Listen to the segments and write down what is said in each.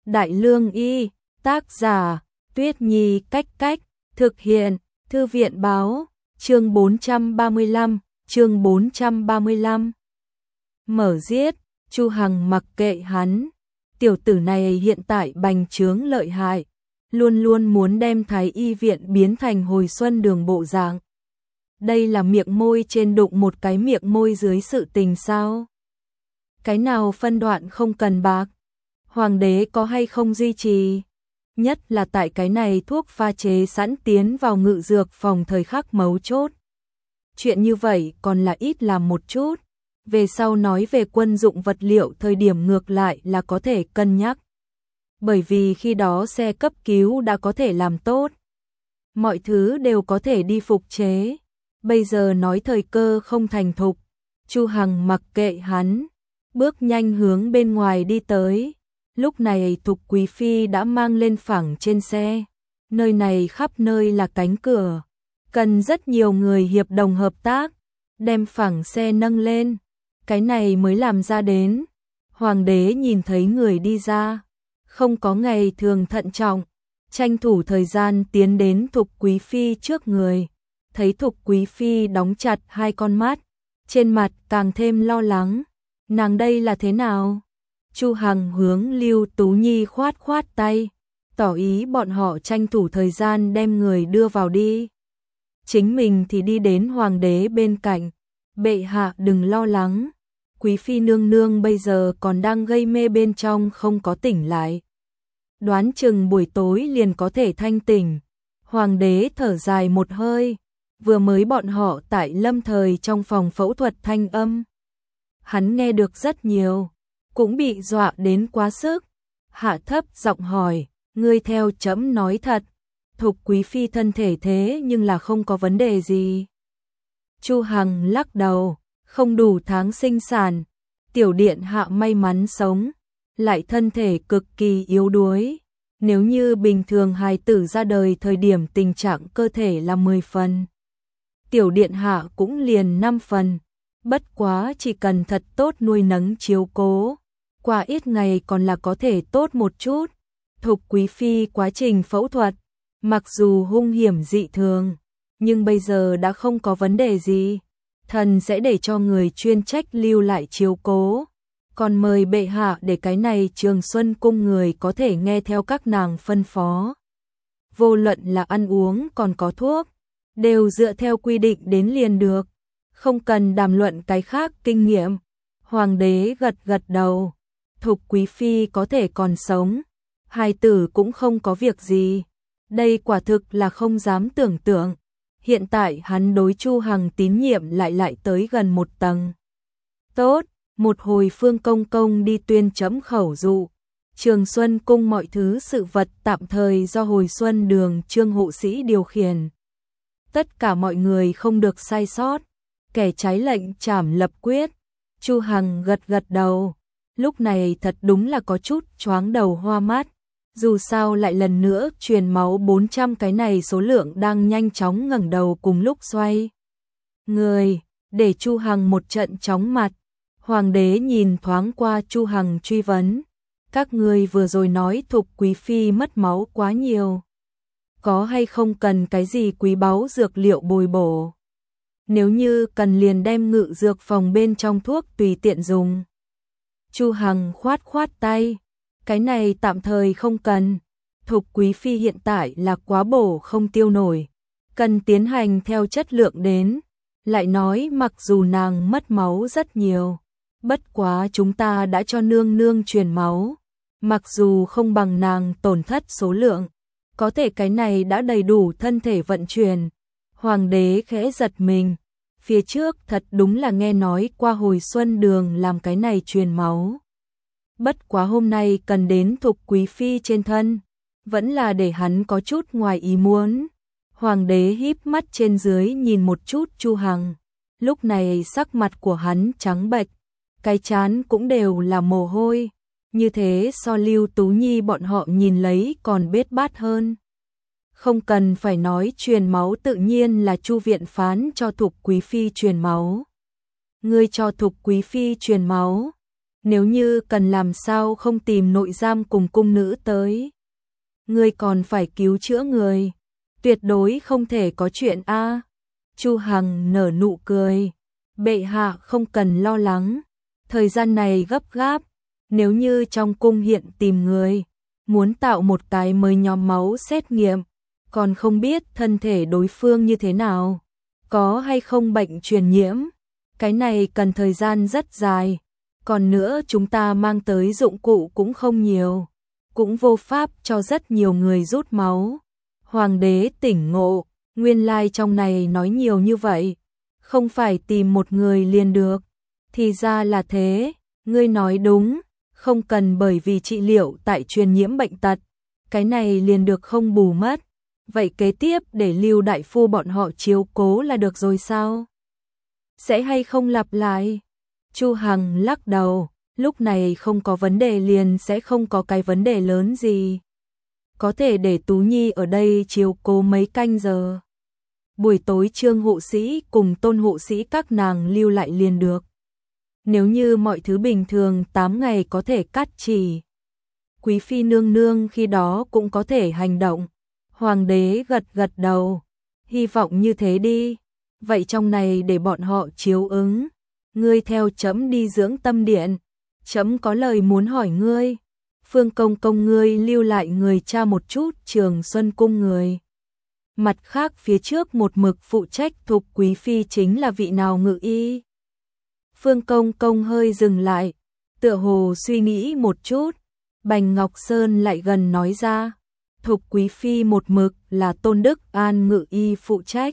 Đại Lương Y, tác giả, Tuyết Nhi Cách Cách, thực hiện, Thư viện Báo, chương 435, chương 435. Mở giết, Chu Hằng mặc kệ hắn, tiểu tử này hiện tại bành trướng lợi hại, luôn luôn muốn đem Thái Y viện biến thành hồi xuân đường bộ dạng. Đây là miệng môi trên đụng một cái miệng môi dưới sự tình sao? Cái nào phân đoạn không cần bạc? Hoàng đế có hay không duy trì? Nhất là tại cái này thuốc pha chế sẵn tiến vào ngự dược phòng thời khắc mấu chốt. Chuyện như vậy còn là ít làm một chút. Về sau nói về quân dụng vật liệu thời điểm ngược lại là có thể cân nhắc. Bởi vì khi đó xe cấp cứu đã có thể làm tốt. Mọi thứ đều có thể đi phục chế. Bây giờ nói thời cơ không thành thục. Chu Hằng mặc kệ hắn, bước nhanh hướng bên ngoài đi tới. Lúc này Thục Quý Phi đã mang lên phẳng trên xe. Nơi này khắp nơi là cánh cửa. Cần rất nhiều người hiệp đồng hợp tác. Đem phẳng xe nâng lên. Cái này mới làm ra đến. Hoàng đế nhìn thấy người đi ra. Không có ngày thường thận trọng. Tranh thủ thời gian tiến đến Thục Quý Phi trước người. Thấy Thục Quý Phi đóng chặt hai con mắt. Trên mặt càng thêm lo lắng. Nàng đây là thế nào? Chu Hằng hướng Lưu Tú Nhi khoát khoát tay, tỏ ý bọn họ tranh thủ thời gian đem người đưa vào đi. Chính mình thì đi đến hoàng đế bên cạnh, bệ hạ đừng lo lắng, Quý Phi nương nương bây giờ còn đang gây mê bên trong không có tỉnh lại. Đoán chừng buổi tối liền có thể thanh tỉnh. Hoàng đế thở dài một hơi, vừa mới bọn họ tại lâm thời trong phòng phẫu thuật thanh âm. Hắn nghe được rất nhiều. Cũng bị dọa đến quá sức. Hạ thấp giọng hỏi, ngươi theo chấm nói thật, Thục Quý Phi thân thể thế nhưng là không có vấn đề gì. Chu Hằng lắc đầu, không đủ tháng sinh sản, tiểu điện hạ may mắn sống, lại thân thể cực kỳ yếu đuối. Nếu như bình thường hài tử ra đời thời điểm tình trạng cơ thể là 10 phần, tiểu điện hạ cũng liền 5 phần, bất quá chỉ cần thật tốt nuôi nấng chiếu cố. Qua ít ngày còn là có thể tốt một chút. Thục Quý Phi quá trình phẫu thuật, mặc dù hung hiểm dị thường, nhưng bây giờ đã không có vấn đề gì. Thần sẽ để cho người chuyên trách lưu lại chiếu cố. Còn mời bệ hạ để cái này Trường Xuân cung người có thể nghe theo các nàng phân phó. Vô luận là ăn uống còn có thuốc, đều dựa theo quy định đến liền được. Không cần đàm luận cái khác kinh nghiệm. Hoàng đế gật gật đầu. Thục Quý Phi có thể còn sống, hài tử cũng không có việc gì. Đây quả thực là không dám tưởng tượng. Hiện tại hắn đối Chu Hằng tín nhiệm lại tới gần một tầng. Tốt, một hồi Phương Công Công đi tuyên chấm khẩu dụ. Trường Xuân cung mọi thứ sự vật tạm thời do hồi xuân đường Trương hộ sĩ điều khiển. Tất cả mọi người không được sai sót. Kẻ trái lệnh trảm lập quyết. Chu Hằng gật gật đầu. Lúc này thật đúng là có chút choáng đầu hoa mắt. Dù sao lại lần nữa truyền máu 400 cái này số lượng đang nhanh chóng ngẩng đầu cùng lúc xoay. Người, để Chu Hằng một trận chóng mặt. Hoàng đế nhìn thoáng qua Chu Hằng truy vấn. Các ngươi vừa rồi nói Thục Quý Phi mất máu quá nhiều. Có hay không cần cái gì quý báu dược liệu bồi bổ? Nếu như cần liền đem ngự dược phòng bên trong thuốc tùy tiện dùng. Chu Hằng khoát khoát tay, cái này tạm thời không cần. Thục Quý Phi hiện tại là quá bổ không tiêu nổi, cần tiến hành theo chất lượng đến. Lại nói mặc dù nàng mất máu rất nhiều, bất quá chúng ta đã cho nương nương truyền máu, mặc dù không bằng nàng tổn thất số lượng, có thể cái này đã đầy đủ thân thể vận chuyển. Hoàng đế khẽ giật mình. Phía trước thật đúng là nghe nói qua hồi xuân đường làm cái này truyền máu. Bất quá hôm nay cần đến Thục Quý Phi trên thân, vẫn là để hắn có chút ngoài ý muốn. Hoàng đế híp mắt trên dưới nhìn một chút Chu Hằng. Lúc này sắc mặt của hắn trắng bệch, cái trán cũng đều là mồ hôi. Như thế so Lưu Tú Nhi bọn họ nhìn lấy còn bết bát hơn. Không cần phải nói truyền máu tự nhiên là Chu viện phán cho Thục Quý Phi truyền máu. Ngươi cho Thục Quý Phi truyền máu. nếu như cần làm sao không tìm nội giam cùng cung nữ tới. Ngươi còn phải cứu chữa người, tuyệt đối không thể có chuyện a. Chu Hằng nở nụ cười, bệ hạ không cần lo lắng, thời gian này gấp gáp, nếu như trong cung hiện tìm người, muốn tạo một cái mới nhóm máu xét nghiệm, còn không biết thân thể đối phương như thế nào, có hay không bệnh truyền nhiễm, cái này cần thời gian rất dài, còn nữa chúng ta mang tới dụng cụ cũng không nhiều, cũng vô pháp cho rất nhiều người rút máu. Hoàng đế tỉnh ngộ, nguyên lai trong này nói nhiều như vậy, không phải tìm một người liền được, thì ra là thế, ngươi nói đúng, không cần bởi vì trị liệu tại truyền nhiễm bệnh tật, cái này liền được không bù mất, vậy kế tiếp để Lưu đại phu bọn họ chiếu cố là được rồi sao? Sẽ hay không lặp lại? Chu Hằng lắc đầu, lúc này không có vấn đề liền sẽ không có cái vấn đề lớn gì. Có thể để Tú Nhi ở đây chiếu cố mấy canh giờ. Buổi tối Trương hộ sĩ cùng Tôn hộ sĩ các nàng lưu lại liền được. Nếu như mọi thứ bình thường 8 ngày có thể cắt chỉ. Quý phi nương nương khi đó cũng có thể hành động. Hoàng đế gật gật đầu. Hy vọng như thế đi. Vậy trong này để bọn họ chiếu ứng. Ngươi theo trẫm đi dưỡng tâm điện. Trẫm có lời muốn hỏi ngươi. Phương công công ngươi lưu lại người cha một chút Trường Xuân cung người. Mặt khác phía trước một mực phụ trách Thục quý phi chính là vị nào ngự y? Phương công công hơi dừng lại, tựa hồ suy nghĩ một chút. Bành Ngọc Sơn lại gần nói ra, Thục quý phi một mực là Tôn Đức An ngự y phụ trách.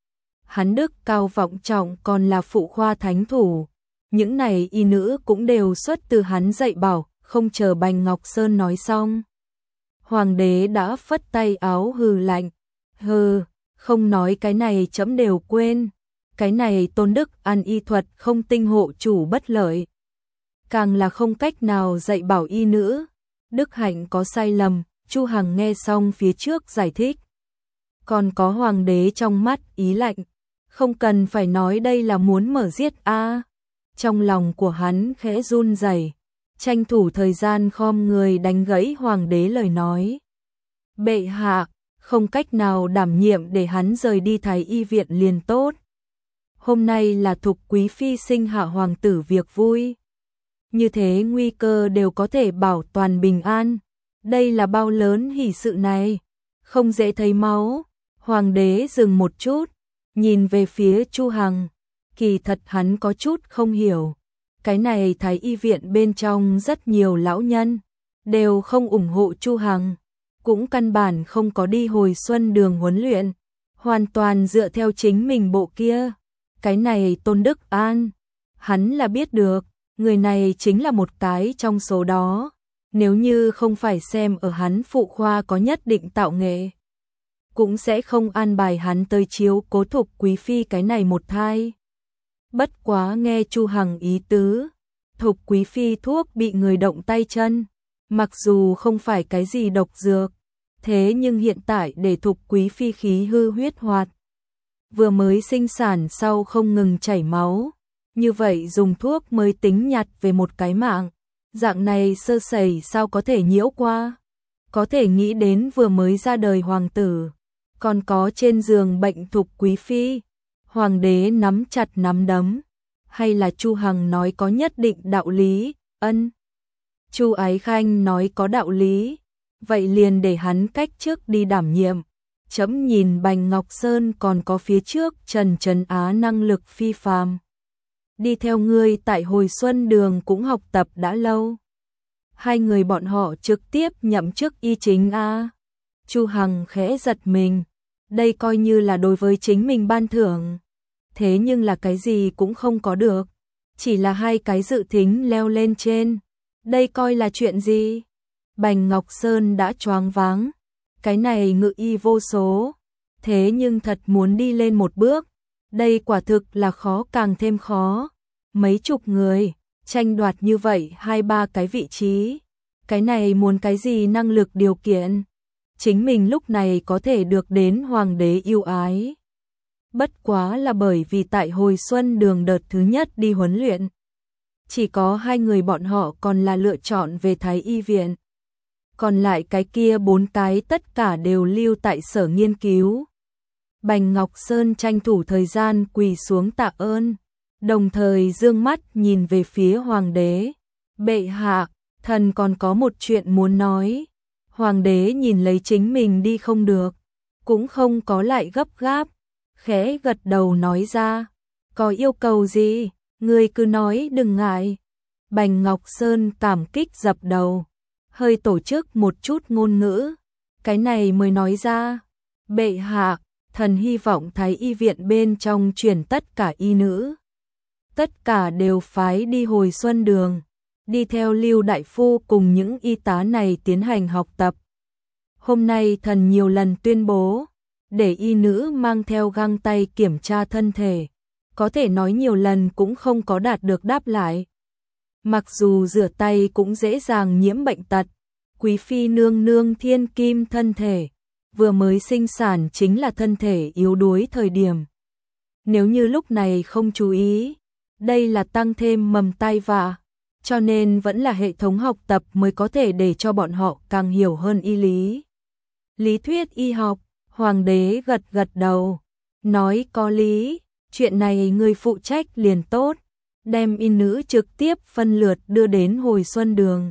Hắn đức cao vọng trọng còn là phụ khoa thánh thủ. Những này y nữ cũng đều xuất từ hắn dạy bảo, không chờ Bành Ngọc Sơn nói xong. Hoàng đế đã phất tay áo hừ lạnh, hừ, không nói cái này trẫm đều quên. Cái này Tôn Đức An y thuật không tinh hộ chủ bất lợi. Càng là không cách nào dạy bảo y nữ. Đức hạnh có sai lầm, Chu Hằng nghe xong phía trước giải thích. Còn có hoàng đế trong mắt ý lạnh, không cần phải nói đây là muốn mở giết a. Trong lòng của hắn khẽ run rẩy, tranh thủ thời gian khom người đánh gãy hoàng đế lời nói. Bệ hạ, không cách nào đảm nhiệm để hắn rời đi Thái y viện liền tốt. Hôm nay là Thục quý phi sinh hạ hoàng tử việc vui. Như thế nguy cơ đều có thể bảo toàn bình an. Đây là bao lớn hỷ sự này. Không dễ thấy máu. Hoàng đế dừng một chút, nhìn về phía Chu Hằng. Kỳ thật hắn có chút không hiểu. Cái này Thái y viện bên trong rất nhiều lão nhân, đều không ủng hộ Chu Hằng. Cũng căn bản không có đi hồi xuân đường huấn luyện. Hoàn toàn dựa theo chính mình bộ kia. Cái này Tôn Đức An, hắn là biết được, người này chính là một cái trong số đó. Nếu như không phải xem ở hắn phụ khoa có nhất định tạo nghệ, cũng sẽ không an bài hắn tới chiếu cố Thục quý phi cái này một thai. Bất quá nghe Chu Hằng ý tứ, Thục quý phi thuốc bị người động tay chân, mặc dù không phải cái gì độc dược, thế nhưng hiện tại để Thục quý phi khí hư huyết hoạt, vừa mới sinh sản sau không ngừng chảy máu, như vậy dùng thuốc mới tính nhặt về một cái mạng, dạng này sơ sẩy sao có thể nhiễu qua. Có thể nghĩ đến vừa mới ra đời hoàng tử, còn có trên giường bệnh Thục quý phi. Hoàng đế nắm chặt nắm đấm, hay là Chu Hằng nói có nhất định đạo lý, ân. Chu Ái Khanh nói có đạo lý, vậy liền để hắn cách trước đi đảm nhiệm. Chấm nhìn Bành Ngọc Sơn còn có phía trước Trần Trấn Á năng lực phi phàm. Đi theo ngươi tại hồi xuân đường cũng học tập đã lâu. Hai người bọn họ trực tiếp nhậm chức y chính a. Chu Hằng khẽ giật mình, đây coi như là đối với chính mình ban thưởng. Thế nhưng là cái gì cũng không có được, chỉ là hai cái dự thính leo lên trên. Đây coi là chuyện gì? Bành Ngọc Sơn đã choáng váng. Cái này ngự y vô số, thế nhưng thật muốn đi lên một bước, đây quả thực là khó càng thêm khó. Mấy chục người, tranh đoạt như vậy 2-3 cái vị trí, cái này muốn cái gì năng lực điều kiện. Chính mình lúc này có thể được đến hoàng đế yêu ái. Bất quá là bởi vì tại hồi xuân đường đợt thứ nhất đi huấn luyện. chỉ có 2 người bọn họ còn là lựa chọn về Thái y viện. Còn lại cái kia 4 cái tất cả đều lưu tại sở nghiên cứu. Bành Ngọc Sơn tranh thủ thời gian quỳ xuống tạ ơn, đồng thời dương mắt nhìn về phía hoàng đế. Bệ hạ, thần còn có một chuyện muốn nói. Hoàng đế nhìn lấy chính mình đi không được, cũng không có lại gấp gáp, khẽ gật đầu nói ra, có yêu cầu gì, ngươi cứ nói đừng ngại. Bành Ngọc Sơn cảm kích dập đầu, hơi tổ chức một chút ngôn ngữ, cái này mới nói ra, bệ hạ, thần hy vọng Thái y viện bên trong chuyển tất cả y nữ. Tất cả đều phái đi hồi xuân đường, đi theo Lưu Đại Phu cùng những y tá này tiến hành học tập. Hôm nay thần nhiều lần tuyên bố, để y nữ mang theo găng tay kiểm tra thân thể, có thể nói nhiều lần cũng không có đạt được đáp lại. Mặc dù rửa tay cũng dễ dàng nhiễm bệnh tật, quý phi nương nương thiên kim thân thể, vừa mới sinh sản chính là thân thể yếu đuối thời điểm. Nếu như lúc này không chú ý, đây là tăng thêm mầm tai vạ, cho nên vẫn là hệ thống học tập mới có thể để cho bọn họ càng hiểu hơn y lý. Lý thuyết y học, hoàng đế gật gật đầu, nói có lý, chuyện này người phụ trách liền tốt, đem y nữ trực tiếp phân lượt đưa đến hồi xuân đường.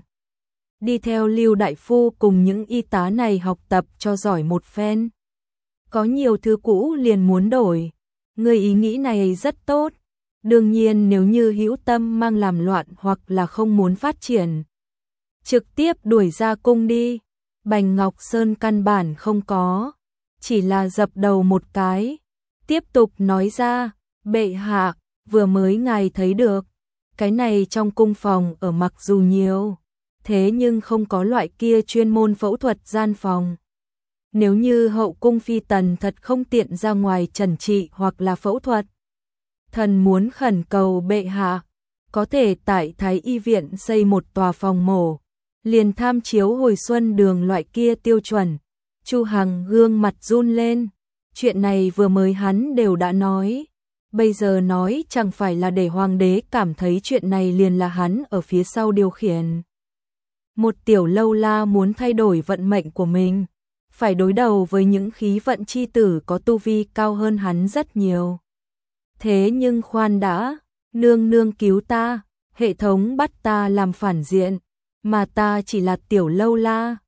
Đi theo Lưu Đại Phu cùng những y tá này học tập cho giỏi một phen. Có nhiều thứ cũ liền muốn đổi, người ý nghĩ này rất tốt. Đương nhiên nếu như hữu tâm mang làm loạn hoặc là không muốn phát triển, trực tiếp đuổi ra cung đi. Bành Ngọc Sơn căn bản không có, chỉ là dập đầu một cái, tiếp tục nói ra, bệ hạ, vừa mới ngài thấy được, cái này trong cung phòng ở mặc dù nhiều, thế nhưng không có loại kia chuyên môn phẫu thuật gian phòng. Nếu như hậu cung phi tần thật không tiện ra ngoài trần trị hoặc là phẫu thuật, thần muốn khẩn cầu bệ hạ, có thể tại Thái y viện xây một tòa phòng mổ, liền tham chiếu hồi xuân đường loại kia tiêu chuẩn. Chu Hằng gương mặt run lên, chuyện này vừa mới hắn đều đã nói, bây giờ nói chẳng phải là để hoàng đế cảm thấy chuyện này liền là hắn ở phía sau điều khiển. Một tiểu lâu la muốn thay đổi vận mệnh của mình, phải đối đầu với những khí vận chi tử có tu vi cao hơn hắn rất nhiều. Thế nhưng khoan đã, nương nương cứu ta, hệ thống bắt ta làm phản diện, mà ta chỉ là tiểu lâu la,